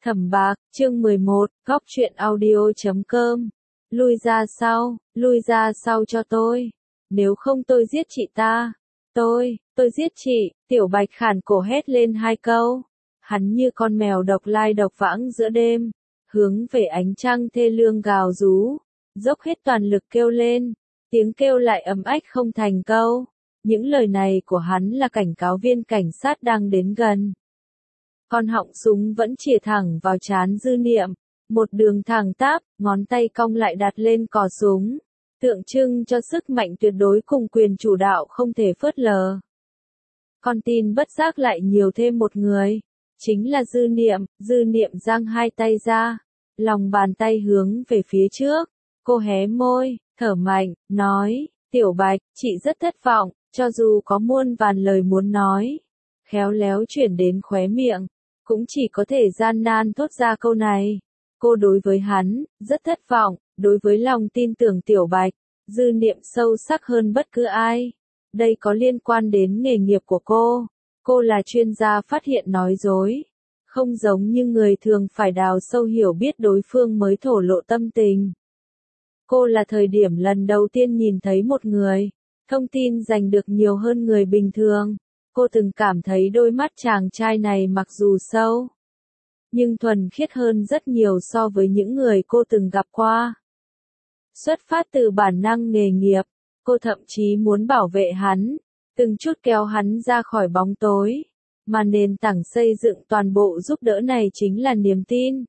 Thẩm Bạc, chương 11, góc truyện audio.com. Lui ra sau cho tôi. Nếu không tôi giết chị ta. Tôi giết chị, Tiểu Bạch khản cổ hét lên hai câu. Hắn như con mèo độc lai độc vãng giữa đêm, hướng về ánh trăng thê lương gào rú, dốc hết toàn lực kêu lên, tiếng kêu lại ấm ách không thành câu. Những lời này của hắn là cảnh cáo viên cảnh sát đang đến gần. Con họng súng vẫn chĩa thẳng vào trán Dư Niệm, một đường thẳng tắp, ngón tay cong lại đặt lên cò súng, tượng trưng cho sức mạnh tuyệt đối cùng quyền chủ đạo không thể phớt lờ. Con tin bất giác lại nhiều thêm một người, chính là Dư Niệm giang hai tay ra, lòng bàn tay hướng về phía trước, cô hé môi, thở mạnh, nói, Tiểu Bạch, chị rất thất vọng, cho dù có muôn vàn lời muốn nói, khéo léo chuyển đến khóe miệng, cũng chỉ có thể gian nan thốt ra câu này. Cô đối với hắn, rất thất vọng, đối với lòng tin tưởng Tiểu Bạch, Dư Niệm sâu sắc hơn bất cứ ai. Đây có liên quan đến nghề nghiệp của cô. Cô là chuyên gia phát hiện nói dối. Không giống như người thường phải đào sâu hiểu biết đối phương mới thổ lộ tâm tình. Cô là thời điểm lần đầu tiên nhìn thấy một người, thông tin giành được nhiều hơn người bình thường. Cô từng cảm thấy đôi mắt chàng trai này mặc dù sâu, nhưng thuần khiết hơn rất nhiều so với những người cô từng gặp qua. Xuất phát từ bản năng nghề nghiệp, cô thậm chí muốn bảo vệ hắn, từng chút kéo hắn ra khỏi bóng tối, mà nền tảng xây dựng toàn bộ giúp đỡ này chính là niềm tin.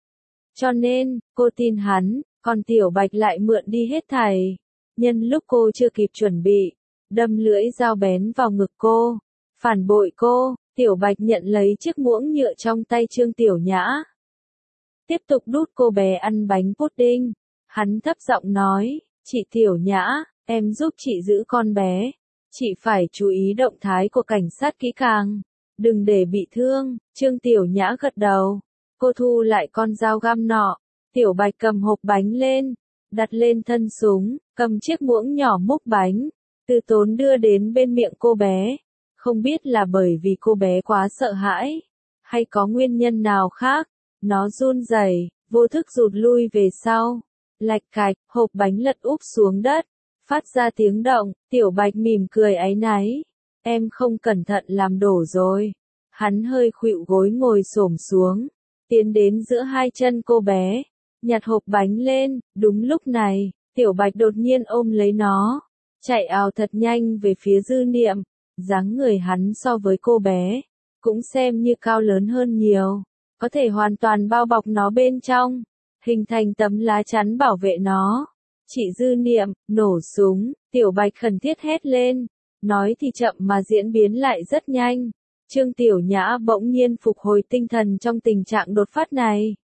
Cho nên, cô tin hắn, còn Tiểu Bạch lại mượn đi hết thảy. Nhân lúc cô chưa kịp chuẩn bị, đâm lưỡi dao bén vào ngực cô. Phản bội cô, Tiểu Bạch nhận lấy chiếc muỗng nhựa trong tay Trương Tiểu Nhã. Tiếp tục đút cô bé ăn bánh pudding. Hắn thấp giọng nói, chị Tiểu Nhã, em giúp chị giữ con bé. Chị phải chú ý động thái của cảnh sát kỹ càng. Đừng để bị thương. Trương Tiểu Nhã gật đầu. Cô thu lại con dao găm nọ. Tiểu Bạch cầm hộp bánh lên, đặt lên thân súng, cầm chiếc muỗng nhỏ múc bánh, từ tốn đưa đến bên miệng cô bé. Không biết là bởi vì cô bé quá sợ hãi, hay có nguyên nhân nào khác, nó run rẩy, vô thức rụt lui về sau. Lạch cạch, hộp bánh lật úp xuống đất, phát ra tiếng động. Tiểu Bạch mỉm cười áy náy. Em không cẩn thận làm đổ rồi. Hắn hơi khuỵu gối ngồi xổm xuống, tiến đến giữa hai chân cô bé, nhặt hộp bánh lên. Đúng lúc này, Tiểu Bạch đột nhiên ôm lấy nó, chạy ào thật nhanh về phía Dư Niệm. Dáng người hắn so với cô bé, cũng xem như cao lớn hơn nhiều, có thể hoàn toàn bao bọc nó bên trong, hình thành tấm lá chắn bảo vệ nó. Chị Dư Niệm, nổ súng, Tiểu Bạch khẩn thiết hét lên, nói thì chậm mà diễn biến lại rất nhanh. Trương Tiểu Nhã bỗng nhiên phục hồi tinh thần trong tình trạng đột phát này.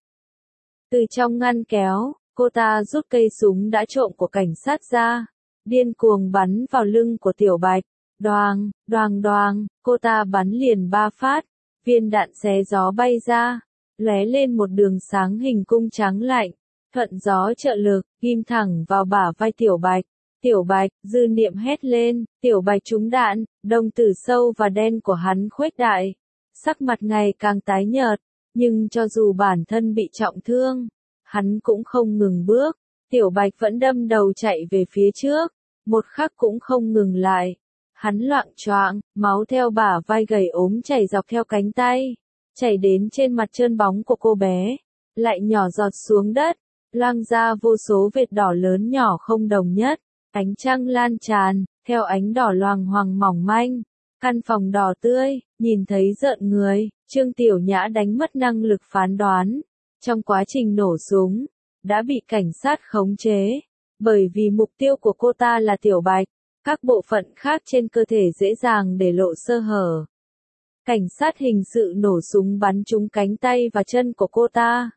Từ trong ngăn kéo, cô ta rút cây súng đã trộm của cảnh sát ra, điên cuồng bắn vào lưng của Tiểu Bạch. Đoàng, đoàng đoàng, cô ta bắn liền 3 phát, viên đạn xé gió bay ra, lóe lên một đường sáng hình cung trắng lạnh, thuận gió trợ lực, ghim thẳng vào bả vai Tiểu Bạch. Tiểu Bạch, Dư Niệm hét lên, Tiểu Bạch trúng đạn, đồng tử sâu và đen của hắn khuếch đại, sắc mặt ngày càng tái nhợt, nhưng cho dù bản thân bị trọng thương, hắn cũng không ngừng bước. Tiểu Bạch vẫn đâm đầu chạy về phía trước, một khắc cũng không ngừng lại. Hắn loạng choạng, máu theo bả vai gầy ốm chảy dọc theo cánh tay, chảy đến trên mặt trơn bóng của cô bé, lại nhỏ giọt xuống đất, loang ra vô số vệt đỏ lớn nhỏ không đồng nhất. Ánh trăng lan tràn, theo ánh đỏ loằng hoàng mỏng manh, căn phòng đỏ tươi, nhìn thấy rợn người. Trương Tiểu Nhã đánh mất năng lực phán đoán, trong quá trình nổ súng, đã bị cảnh sát khống chế, bởi vì mục tiêu của cô ta là Tiểu Bạch. Các bộ phận khác trên cơ thể dễ dàng để lộ sơ hở. Cảnh sát hình sự nổ súng bắn trúng cánh tay và chân của cô ta.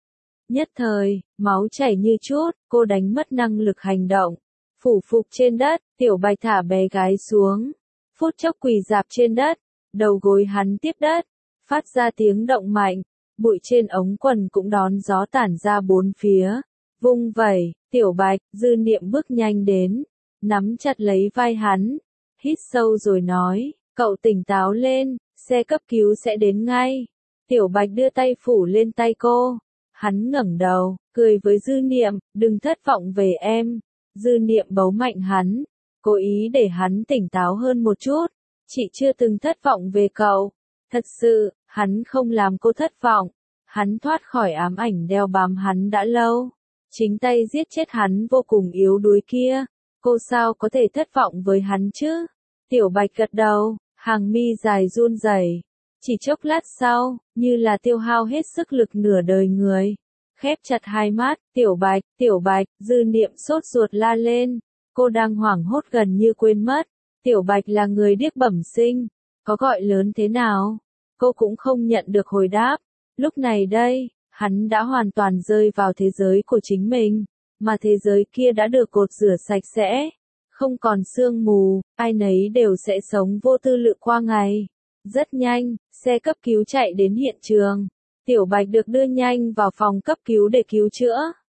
Nhất thời, máu chảy như chút, cô đánh mất năng lực hành động. Phủ phục trên đất, Tiểu Bạch thả bé gái xuống. Phút chốc quỳ rạp trên đất, đầu gối hắn tiếp đất, phát ra tiếng động mạnh. Bụi trên ống quần cũng đón gió tản ra bốn phía. Vung vẩy, Tiểu Bạch, Dư Niệm bước nhanh đến, nắm chặt lấy vai hắn, hít sâu rồi nói, cậu tỉnh táo lên, xe cấp cứu sẽ đến ngay. Tiểu Bạch đưa tay phủ lên tay cô. Hắn ngẩng đầu, cười với Dư Niệm, đừng thất vọng về em. Dư Niệm bấu mạnh hắn, cố ý để hắn tỉnh táo hơn một chút. Chị chưa từng thất vọng về cậu. Thật sự, hắn không làm cô thất vọng. Hắn thoát khỏi ám ảnh đeo bám hắn đã lâu. Chính tay giết chết hắn vô cùng yếu đuối kia. Cô sao có thể thất vọng với hắn chứ? Tiểu Bạch gật đầu, hàng mi dài run rẩy. Chỉ chốc lát sau, như là tiêu hao hết sức lực nửa đời người. Khép chặt hai mắt, Tiểu Bạch, Dư Niệm sốt ruột la lên. Cô đang hoảng hốt gần như quên mất. Tiểu Bạch là người điếc bẩm sinh. Có gọi lớn thế nào? Cô cũng không nhận được hồi đáp. Lúc này đây, hắn đã hoàn toàn rơi vào thế giới của chính mình. Mà thế giới kia đã được cột rửa sạch sẽ. Không còn sương mù, ai nấy đều sẽ sống vô tư lự qua ngày. Rất nhanh, xe cấp cứu chạy đến hiện trường. Tiểu Bạch được đưa nhanh vào phòng cấp cứu để cứu chữa.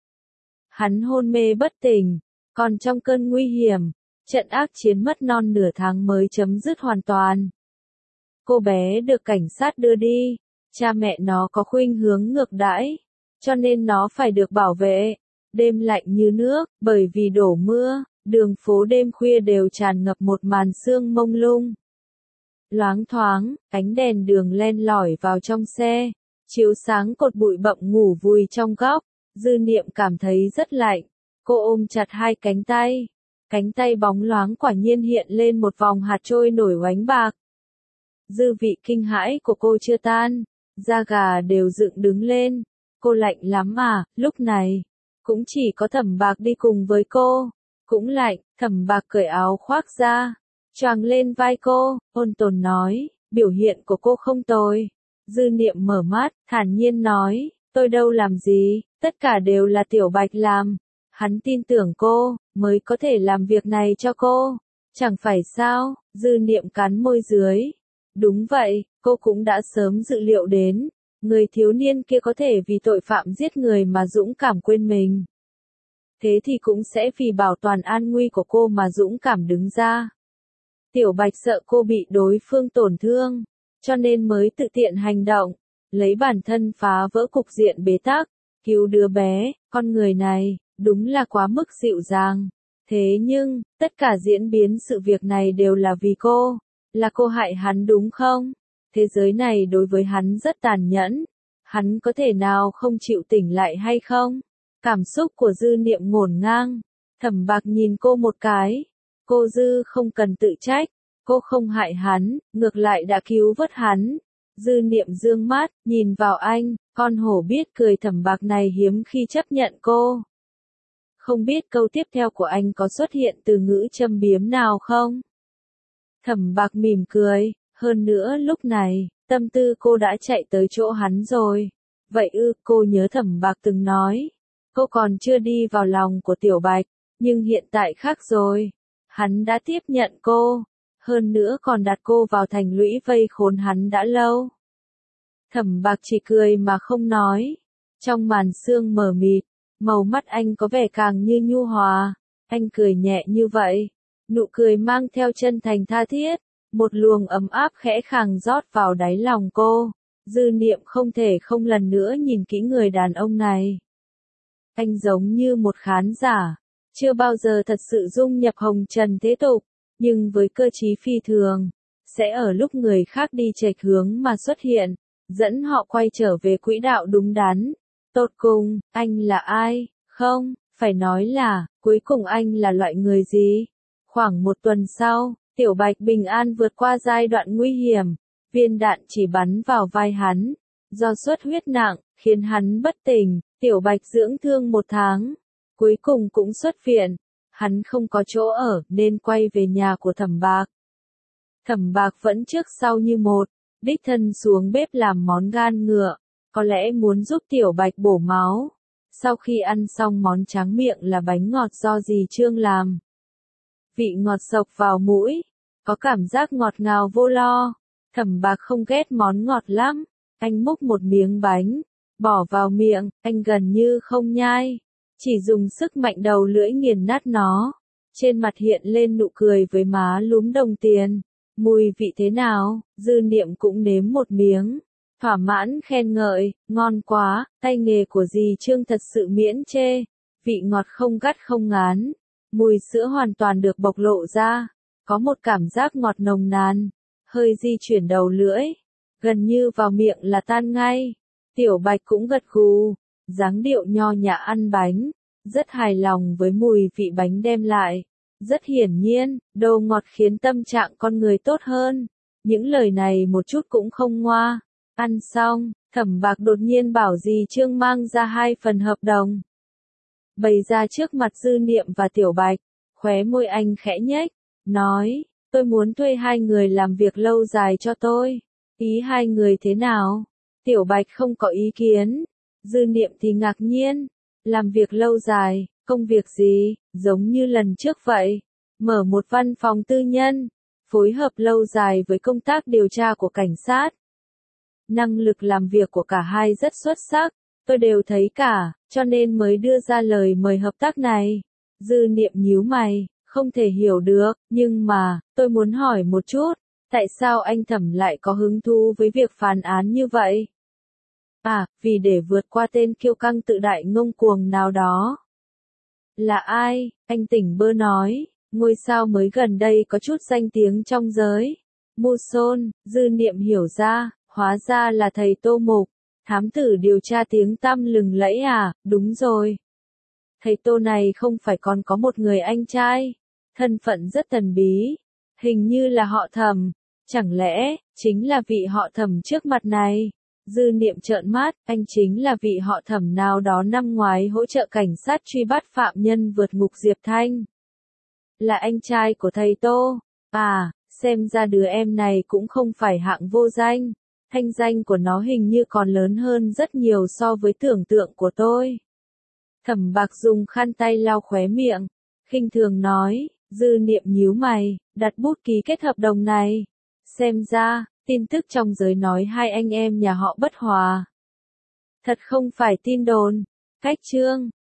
Hắn hôn mê bất tỉnh, còn trong cơn nguy hiểm, trận ác chiến mất non nửa tháng mới chấm dứt hoàn toàn. Cô bé được cảnh sát đưa đi, cha mẹ nó có khuynh hướng ngược đãi, cho nên nó phải được bảo vệ. Đêm lạnh như nước, bởi vì đổ mưa, đường phố đêm khuya đều tràn ngập một màn sương mông lung. Loáng thoáng, ánh đèn đường len lỏi vào trong xe, chiếu sáng cột bụi bặm ngủ vùi trong góc. Dư Niệm cảm thấy rất lạnh, cô ôm chặt hai cánh tay bóng loáng quả nhiên hiện lên một vòng hạt trôi nổi oánh bạc. Dư vị kinh hãi của cô chưa tan, da gà đều dựng đứng lên. Cô lạnh lắm à? Lúc này, cũng chỉ có Thẩm Bạc đi cùng với cô. Cũng lạnh, Thẩm Bạc cởi áo khoác ra, choàng lên vai cô, ôn tồn nói, biểu hiện của cô không tồi. Dư Niệm mở mắt, thản nhiên nói, tôi đâu làm gì, tất cả đều là Tiểu Bạch làm. Hắn tin tưởng cô, mới có thể làm việc này cho cô. Chẳng phải sao? Dư Niệm cắn môi dưới. Đúng vậy, cô cũng đã sớm dự liệu đến. Người thiếu niên kia có thể vì tội phạm giết người mà dũng cảm quên mình. Thế thì cũng sẽ vì bảo toàn an nguy của cô mà dũng cảm đứng ra. Tiểu Bạch sợ cô bị đối phương tổn thương, cho nên mới tự tiện hành động, lấy bản thân phá vỡ cục diện bế tắc, cứu đứa bé. Con người này, đúng là quá mức dịu dàng. Thế nhưng, tất cả diễn biến sự việc này đều là vì cô. Là cô hại hắn đúng không? Thế giới này đối với hắn rất tàn nhẫn. Hắn có thể nào không chịu tỉnh lại hay không? Cảm xúc của Dư Niệm ngổn ngang. Thẩm Bạc nhìn cô một cái. Cô Dư không cần tự trách. Cô không hại hắn, ngược lại đã cứu vớt hắn. Dư Niệm dương mắt, nhìn vào anh. Con hổ biết cười Thẩm Bạc này hiếm khi chấp nhận cô. Không biết câu tiếp theo của anh có xuất hiện từ ngữ châm biếm nào không? Thẩm Bạc mỉm cười, hơn nữa lúc này, tâm tư cô đã chạy tới chỗ hắn rồi. Vậy cô nhớ Thẩm Bạc từng nói, cô còn chưa đi vào lòng của Tiểu Bạch, nhưng hiện tại khác rồi. Hắn đã tiếp nhận cô, hơn nữa còn đặt cô vào thành lũy vây khốn hắn đã lâu. Thẩm Bạc chỉ cười mà không nói. Trong màn sương mờ mịt, màu mắt anh có vẻ càng như nhu hòa. Anh cười nhẹ như vậy. Nụ cười mang theo chân thành tha thiết, một luồng ấm áp khẽ khàng rót vào đáy lòng cô. Dư Niệm không thể không lần nữa nhìn kỹ người đàn ông này. Anh giống như một khán giả, chưa bao giờ thật sự dung nhập hồng trần thế tục, nhưng với cơ trí phi thường, sẽ ở lúc người khác đi chệch hướng mà xuất hiện, dẫn họ quay trở về quỹ đạo đúng đắn. Tột cùng, anh là ai? Không, phải nói là, cuối cùng anh là loại người gì? Khoảng một tuần sau, Tiểu Bạch bình an vượt qua giai đoạn nguy hiểm, viên đạn chỉ bắn vào vai hắn, do xuất huyết nặng, khiến hắn bất tỉnh. Tiểu Bạch dưỡng thương 1 tháng, cuối cùng cũng xuất viện. Hắn không có chỗ ở nên quay về nhà của Thẩm Bạc. Thẩm Bạc vẫn trước sau như một, đích thân xuống bếp làm món gan ngựa, có lẽ muốn giúp Tiểu Bạch bổ máu. Sau khi ăn xong món tráng miệng là bánh ngọt do dì Trương làm. Vị ngọt sộc vào mũi, có cảm giác ngọt ngào vô lo. Thẩm Bạc không ghét món ngọt lắm, anh múc một miếng bánh, bỏ vào miệng, anh gần như không nhai, chỉ dùng sức mạnh đầu lưỡi nghiền nát nó. Trên mặt hiện lên nụ cười với má lúm đồng tiền. Mùi vị thế nào? Dư Niệm cũng nếm một miếng. thỏa mãn khen ngợi, ngon quá, tay nghề của dì Trương thật sự miễn chê, vị ngọt không gắt không ngán, mùi sữa hoàn toàn được bộc lộ ra, có một cảm giác ngọt nồng nàn, hơi di chuyển đầu lưỡi, gần như vào miệng là tan ngay. Tiểu Bạch cũng gật gù, dáng điệu nho nhã ăn bánh, rất hài lòng với mùi vị bánh đem lại. Rất hiển nhiên, đồ ngọt khiến tâm trạng con người tốt hơn. Những lời này một chút cũng không ngoa. Ăn xong, Thẩm Bạc đột nhiên bảo dì Trương mang ra 2 phần hợp đồng. Bày ra trước mặt Dư Niệm và Tiểu Bạch, khóe môi anh khẽ nhếch, nói, tôi muốn thuê 2 người làm việc lâu dài cho tôi. Ý 2 người thế nào? Tiểu Bạch không có ý kiến. Dư Niệm thì ngạc nhiên. Làm việc lâu dài, công việc gì, giống như lần trước vậy. Mở một văn phòng tư nhân, phối hợp lâu dài với công tác điều tra của cảnh sát. Năng lực làm việc của cả hai rất xuất sắc, tôi đều thấy cả, cho nên mới đưa ra lời mời hợp tác này. Dư Niệm nhíu mày, không thể hiểu được, nhưng mà, tôi muốn hỏi một chút, tại sao anh Thẩm lại có hứng thú với việc phán án như vậy? À, vì để vượt qua tên kiêu căng tự đại ngông cuồng nào đó. Là ai? Anh tỉnh bơ nói, ngôi sao mới gần đây có chút danh tiếng trong giới. Muson, Dư Niệm hiểu ra, hóa ra là thầy Tô Mục, thám tử điều tra tiếng tăm lừng lẫy à, đúng rồi. Thầy Tô này không phải còn có một người anh trai, thân phận rất thần bí, hình như là họ Thẩm, chẳng lẽ, chính là vị họ Thẩm trước mặt này? Dư Niệm trợn mắt, anh chính là vị họ Thẩm nào đó năm ngoái hỗ trợ cảnh sát truy bắt phạm nhân vượt ngục Diệp Thanh. Là anh trai của thầy Tô. À, xem ra đứa em này cũng không phải hạng vô danh. Thanh danh của nó hình như còn lớn hơn rất nhiều so với tưởng tượng của tôi. Thẩm Bạc dùng khăn tay lau khóe miệng, khinh thường nói, Dư Niệm nhíu mày, đặt bút ký kết hợp đồng này. Xem ra, tin tức trong giới nói 2 anh em nhà họ bất hòa. Thật không phải tin đồn. Cách chương